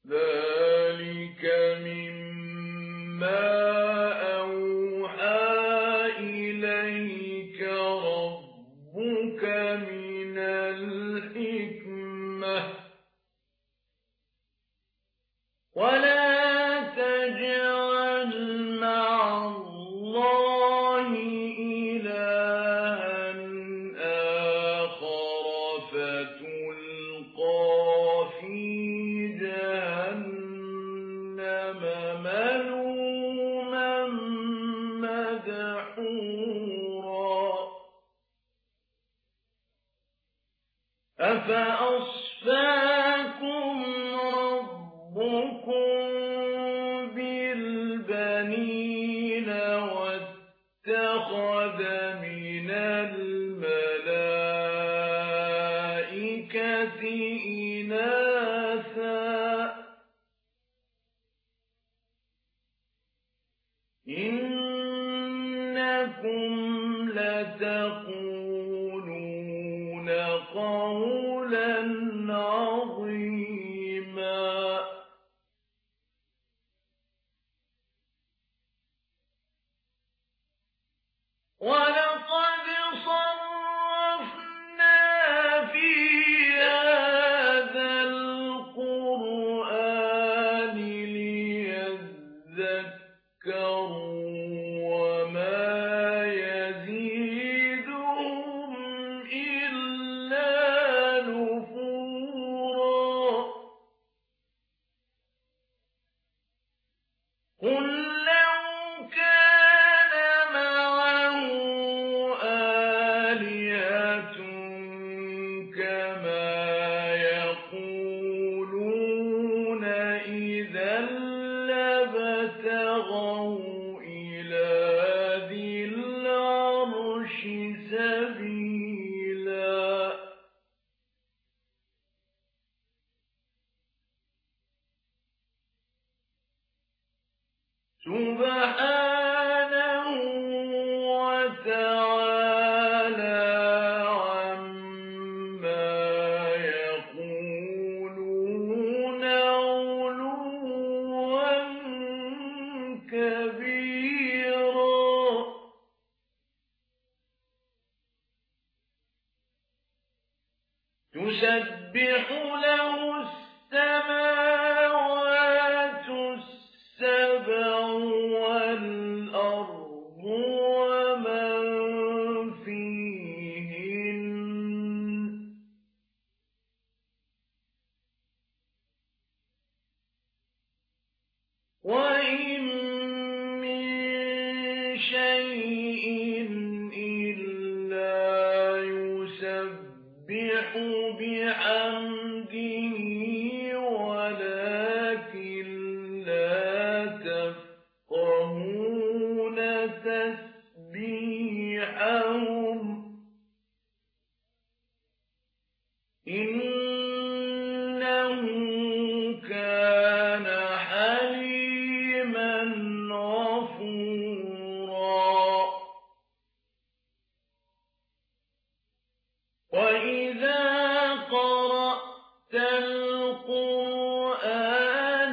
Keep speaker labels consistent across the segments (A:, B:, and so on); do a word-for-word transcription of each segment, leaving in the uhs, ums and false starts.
A: ذلك مما أوحى إليك ربك من الحكمة ولا تجعل مع الله إلها آخر فتلقى في جهنم ملوما مدحورا أفأصفاكم ربكم بالبنين واتخذ من الملائكة إناثا إنكم لتقولون قولا عظيما ولقد صرفنا في هذا القرآن ليذكروا وما يزيدهم إلا نفورا قل لو كان معه آلهة كما يقولون إذا لابتغوا إلى ذي العرش سبيلا سبحانه وتعالى عما يقولون علوا كبيرا تسبح له السماوات السبع والأرض ومن فيهن وإن من شيء إلا يسبح بحمده ولكن لا تفقهون تسبيحهم إنه كان حليما غفورا وإذا قرأت القرآن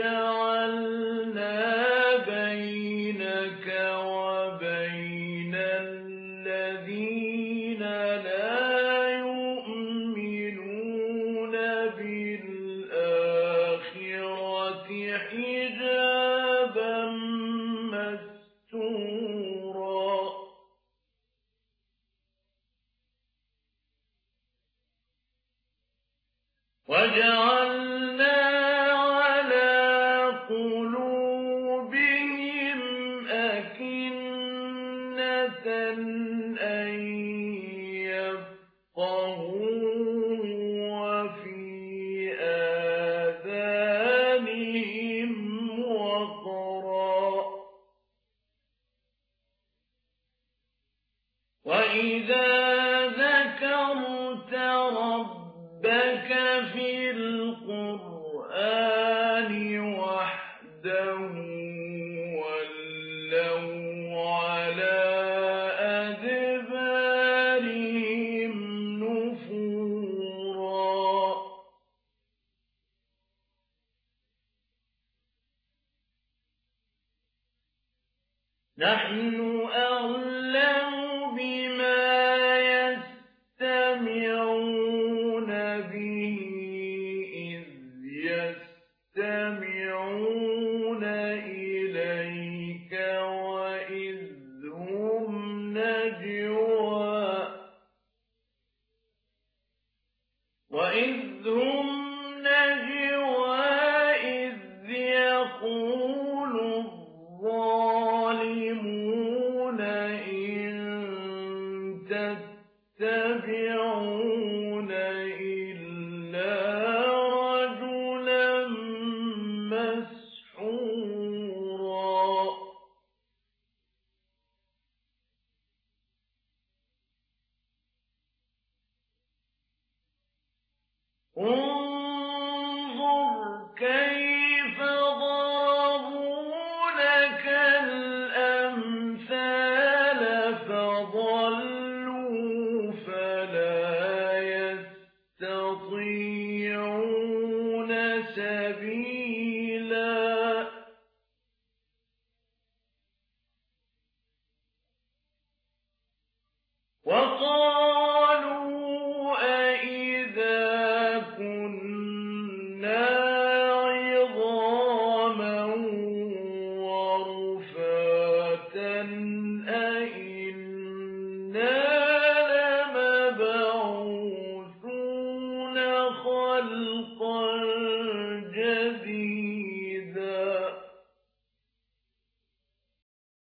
A: جعلنا بينك وبين الذين لا يؤمنون بالآخرة حجابا مستورا وجعلنا على قلوبهم أكنة أن يفقهوه وفي آذانهم وقرا وإذا ذكرت ربك في القرآن وحده ولوا على أدبارهم نفورا نحن أعلم بما يستمعون به إذ يستمعون إليك وإذ هم نجوى وإذ هم